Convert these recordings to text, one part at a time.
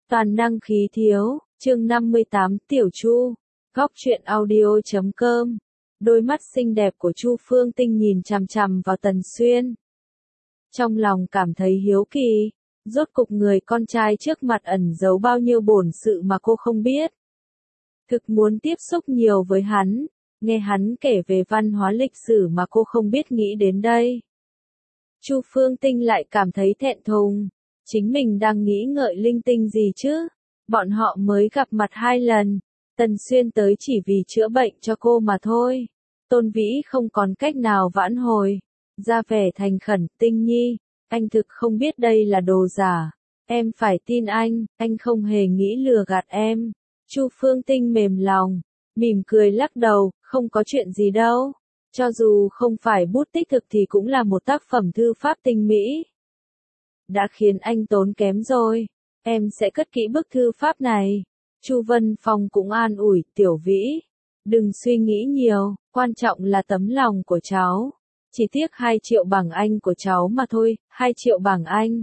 Toàn năng khí thiếu, chương 58 Tiểu Chu, góc truyện audio.com. Đôi mắt xinh đẹp của Chu Phương Tinh nhìn chằm chằm vào Tần Xuyên. Trong lòng cảm thấy hiếu kỳ, rốt cục người con trai trước mặt ẩn giấu bao nhiêu bổn sự mà cô không biết. Thực muốn tiếp xúc nhiều với hắn, nghe hắn kể về văn hóa lịch sử mà cô không biết nghĩ đến đây. Chu Phương Tinh lại cảm thấy thẹn thùng. Chính mình đang nghĩ ngợi linh tinh gì chứ? Bọn họ mới gặp mặt 2 lần. Tần Xuyên tới chỉ vì chữa bệnh cho cô mà thôi. Tôn Vĩ không còn cách nào vãn hồi. Ra vẻ thành khẩn, Tinh Nhi, anh thực không biết đây là đồ giả. Em phải tin anh không hề nghĩ lừa gạt em. Chu Phương Tinh mềm lòng, mỉm cười lắc đầu, không có chuyện gì đâu. Cho dù không phải bút tích thực thì cũng là một tác phẩm thư pháp tinh mỹ. Đã khiến anh tốn kém rồi, em sẽ cất kỹ bức thư pháp này. Chu Vân Phong cũng an ủi, Tiểu Vĩ, đừng suy nghĩ nhiều, quan trọng là tấm lòng của cháu. Chỉ tiếc 2 triệu bảng Anh của cháu mà thôi, 2 triệu bảng Anh.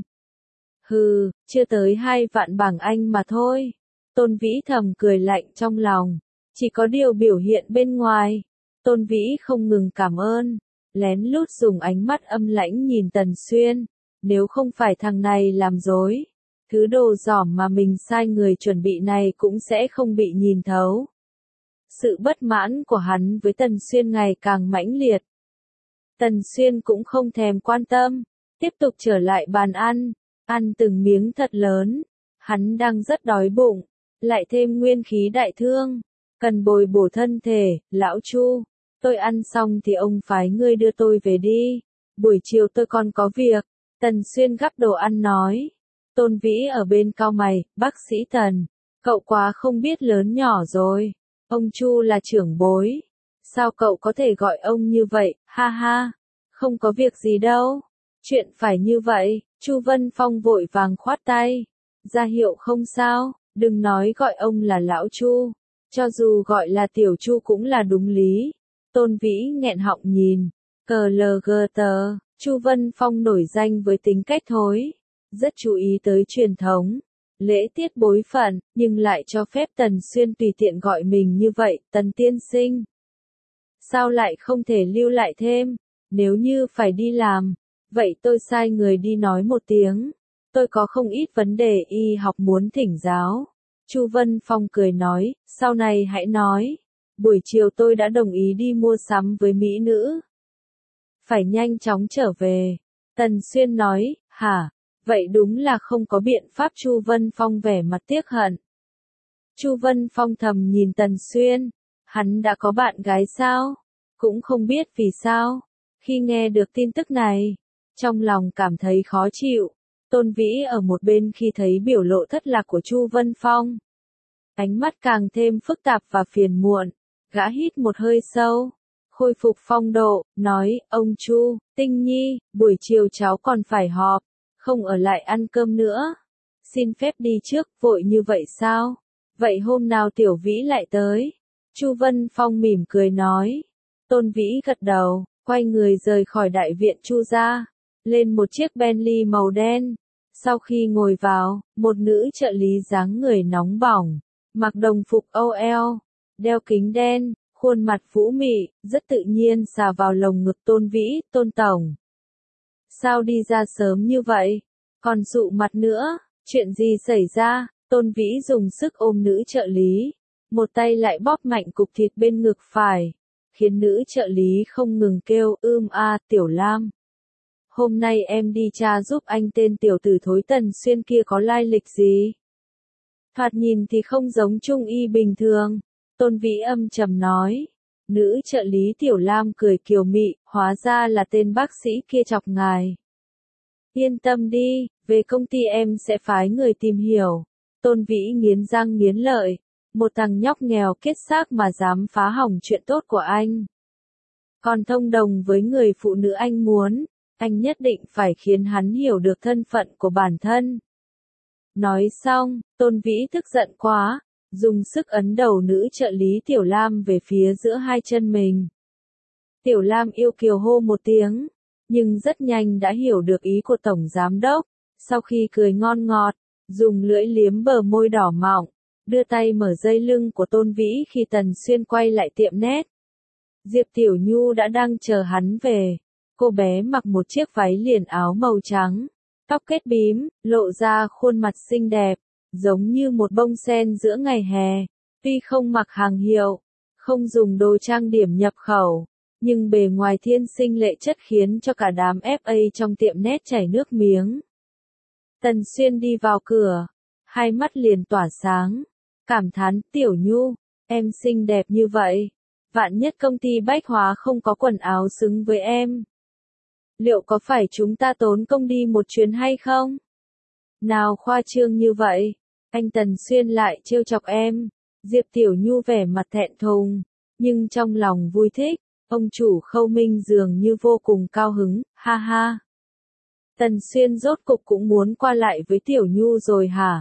Hừ, chưa tới 2 vạn bảng Anh mà thôi. Tôn Vĩ thầm cười lạnh trong lòng, chỉ có điều biểu hiện bên ngoài. Tôn Vĩ không ngừng cảm ơn, lén lút dùng ánh mắt âm lãnh nhìn Tần Xuyên. Nếu không phải thằng này làm dối, thứ đồ giỏm mà mình sai người chuẩn bị này cũng sẽ không bị nhìn thấu. Sự bất mãn của hắn với Tần Xuyên ngày càng mãnh liệt. Tần Xuyên cũng không thèm quan tâm, tiếp tục trở lại bàn ăn từng miếng thật lớn. Hắn đang rất đói bụng, lại thêm nguyên khí đại thương, cần bồi bổ thân thể. Lão Chu, tôi ăn xong thì ông phái ngươi đưa tôi về đi, buổi chiều tôi còn có việc. Tần Xuyên gắp đồ ăn nói. Tôn Vĩ ở bên cau mày, bác sĩ Tần, cậu quá không biết lớn nhỏ rồi. Ông Chu là trưởng bối. Sao cậu có thể gọi ông như vậy, ha ha. Không có việc gì đâu. Chuyện phải như vậy. Chu Vân Phong vội vàng khoát tay. Ra hiệu không sao, đừng nói gọi ông là Lão Chu. Cho dù gọi là Tiểu Chu cũng là đúng lý. Tôn Vĩ nghẹn họng nhìn. Cờ lờ gờ tờ. Chu Vân Phong nổi danh với tính cách thối, rất chú ý tới truyền thống, lễ tiết bối phận, nhưng lại cho phép Tần Xuyên tùy tiện gọi mình như vậy, Tần tiên sinh. Sao lại không thể lưu lại thêm? Nếu như phải đi làm, vậy tôi sai người đi nói một tiếng. Tôi có không ít vấn đề y học muốn thỉnh giáo. Chu Vân Phong cười nói, sau này hãy nói. Buổi chiều tôi đã đồng ý đi mua sắm với mỹ nữ. Phải nhanh chóng trở về. Tần Xuyên nói, hả, vậy đúng là không có biện pháp. Chu Vân Phong vẻ mặt tiếc hận. Chu Vân Phong thầm nhìn Tần Xuyên, hắn đã có bạn gái sao? Cũng không biết vì sao. Khi nghe được tin tức này, trong lòng cảm thấy khó chịu. Tôn Vĩ ở một bên khi thấy biểu lộ thất lạc của Chu Vân Phong, ánh mắt càng thêm phức tạp và phiền muộn. Gã hít một hơi sâu, khôi phục phong độ, nói, ông Chu, Tinh Nhi, buổi chiều cháu còn phải họp, không ở lại ăn cơm nữa. Xin phép đi trước, vội như vậy sao? Vậy hôm nào Tiểu Vĩ lại tới? Chu Vân Phong mỉm cười nói. Tôn Vĩ gật đầu, quay người rời khỏi đại viện Chu gia, lên một chiếc Bentley màu đen. Sau khi ngồi vào, một nữ trợ lý dáng người nóng bỏng, mặc đồng phục OL, đeo kính đen, khuôn mặt vũ mị, rất tự nhiên xà vào lồng ngực Tôn Vĩ. Tôn tổng, sao đi ra sớm như vậy? Còn sụ mặt nữa, chuyện gì xảy ra? Tôn Vĩ dùng sức ôm nữ trợ lý, một tay lại bóp mạnh cục thịt bên ngực phải, khiến nữ trợ lý không ngừng kêu, Tiểu Lam. Hôm nay em đi tra giúp anh tên tiểu tử thối Tần Xuyên kia có lai lịch gì? Thoạt nhìn thì không giống trung y bình thường. Tôn Vĩ âm trầm nói. Nữ trợ lý Tiểu Lam cười kiều mị, hóa ra là tên bác sĩ kia chọc ngài. Yên tâm đi, về công ty em sẽ phái người tìm hiểu. Tôn Vĩ nghiến răng nghiến lợi, một thằng nhóc nghèo kết xác mà dám phá hỏng chuyện tốt của anh. Còn thông đồng với người phụ nữ anh muốn, anh nhất định phải khiến hắn hiểu được thân phận của bản thân. Nói xong, Tôn Vĩ tức giận quá, dùng sức ấn đầu nữ trợ lý Tiểu Lam về phía giữa 2 chân mình. Tiểu Lam yêu kiều hô một tiếng, nhưng rất nhanh đã hiểu được ý của Tổng Giám Đốc. Sau khi cười ngon ngọt, dùng lưỡi liếm bờ môi đỏ mọng, đưa tay mở dây lưng của Tôn Vĩ khi Tần Xuyên quay lại tiệm nét. Diệp Tiểu Nhu đã đang chờ hắn về. Cô bé mặc một chiếc váy liền áo màu trắng, tóc kết bím, lộ ra khuôn mặt xinh đẹp, giống như một bông sen giữa ngày hè. Tuy không mặc hàng hiệu, không dùng đồ trang điểm nhập khẩu, nhưng bề ngoài thiên sinh lệ chất khiến cho cả đám FA trong tiệm nét chảy nước miếng. Tần Xuyên đi vào cửa, hai mắt liền tỏa sáng, cảm thán, Tiểu Nhu, em xinh đẹp như vậy, vạn nhất công ty bách hóa không có quần áo xứng với em. Liệu có phải chúng ta tốn công đi một chuyến hay không? Nào khoa trương như vậy, anh Tần Xuyên lại trêu chọc em. Diệp Tiểu Nhu vẻ mặt thẹn thùng, nhưng trong lòng vui thích, ông chủ Khâu Minh dường như vô cùng cao hứng, ha ha. Tần Xuyên rốt cục cũng muốn qua lại với Tiểu Nhu rồi hả?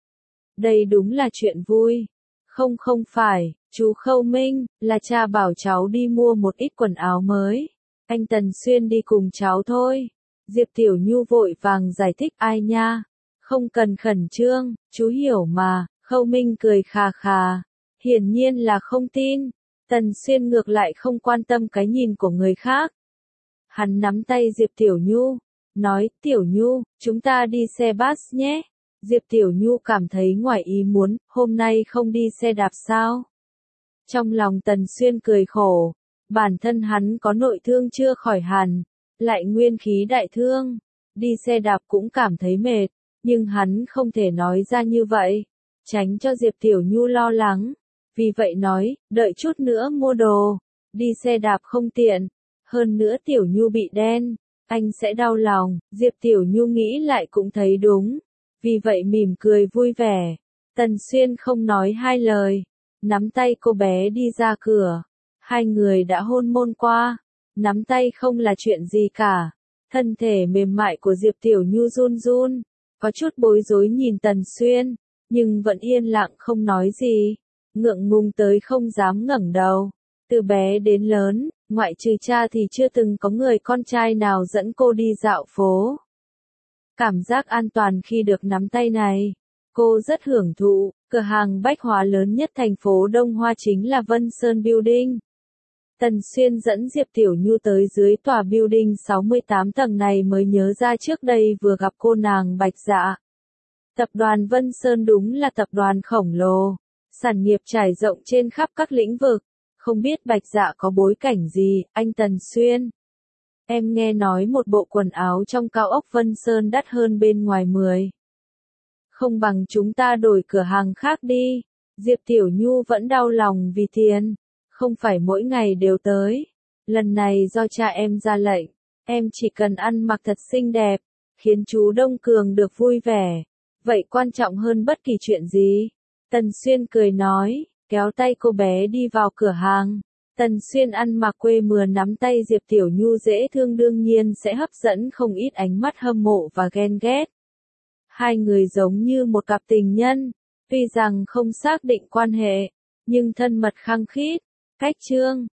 Đây đúng là chuyện vui. Không phải, chú Khâu Minh, là cha bảo cháu đi mua một ít quần áo mới. Anh Tần Xuyên đi cùng cháu thôi. Diệp Tiểu Nhu vội vàng giải thích, ai nha? Không cần khẩn trương, chú hiểu mà. Khâu Minh cười khà khà, hiển nhiên là không tin. Tần Xuyên ngược lại không quan tâm cái nhìn của người khác. Hắn nắm tay Diệp Tiểu Nhu, nói, Tiểu Nhu, chúng ta đi xe bus nhé. Diệp Tiểu Nhu cảm thấy ngoài ý muốn, hôm nay không đi xe đạp sao? Trong lòng Tần Xuyên cười khổ, bản thân hắn có nội thương chưa khỏi hẳn, lại nguyên khí đại thương, đi xe đạp cũng cảm thấy mệt, nhưng hắn không thể nói ra như vậy, tránh cho Diệp Tiểu Nhu lo lắng, vì vậy nói, đợi chút nữa mua đồ, đi xe đạp không tiện, hơn nữa Tiểu Nhu bị đen, anh sẽ đau lòng. Diệp Tiểu Nhu nghĩ lại cũng thấy đúng, vì vậy mỉm cười vui vẻ. Tần Xuyên không nói hai lời, nắm tay cô bé đi ra cửa, hai người đã hôn môn qua, nắm tay không là chuyện gì cả, thân thể mềm mại của Diệp Tiểu Nhu run run, có chút bối rối nhìn Tần Xuyên, nhưng vẫn yên lặng không nói gì, ngượng ngùng tới không dám ngẩng đầu. Từ bé đến lớn, ngoại trừ cha thì chưa từng có người con trai nào dẫn cô đi dạo phố. Cảm giác an toàn khi được nắm tay này, cô rất hưởng thụ. Cửa hàng bách hóa lớn nhất thành phố Đông Hoa chính là Vân Sơn Building. Tần Xuyên dẫn Diệp Tiểu Nhu tới dưới tòa building 68 tầng này mới nhớ ra trước đây vừa gặp cô nàng Bạch Dạ. Tập đoàn Vân Sơn đúng là tập đoàn khổng lồ, sản nghiệp trải rộng trên khắp các lĩnh vực. Không biết Bạch Dạ có bối cảnh gì, anh Tần Xuyên? Em nghe nói một bộ quần áo trong cao ốc Vân Sơn đắt hơn bên ngoài 10. Không bằng chúng ta đổi cửa hàng khác đi. Diệp Tiểu Nhu vẫn đau lòng vì tiền, không phải mỗi ngày đều tới. Lần này do cha em ra lệnh, em chỉ cần ăn mặc thật xinh đẹp, khiến chú Đông Cường được vui vẻ. Vậy quan trọng hơn bất kỳ chuyện gì? Tần Xuyên cười nói, kéo tay cô bé đi vào cửa hàng. Tần Xuyên ăn mặc quê mùa nắm tay Diệp Tiểu Nhu dễ thương đương nhiên sẽ hấp dẫn không ít ánh mắt hâm mộ và ghen ghét. Hai người giống như một cặp tình nhân, tuy rằng không xác định quan hệ, nhưng thân mật khăng khít. Cách chương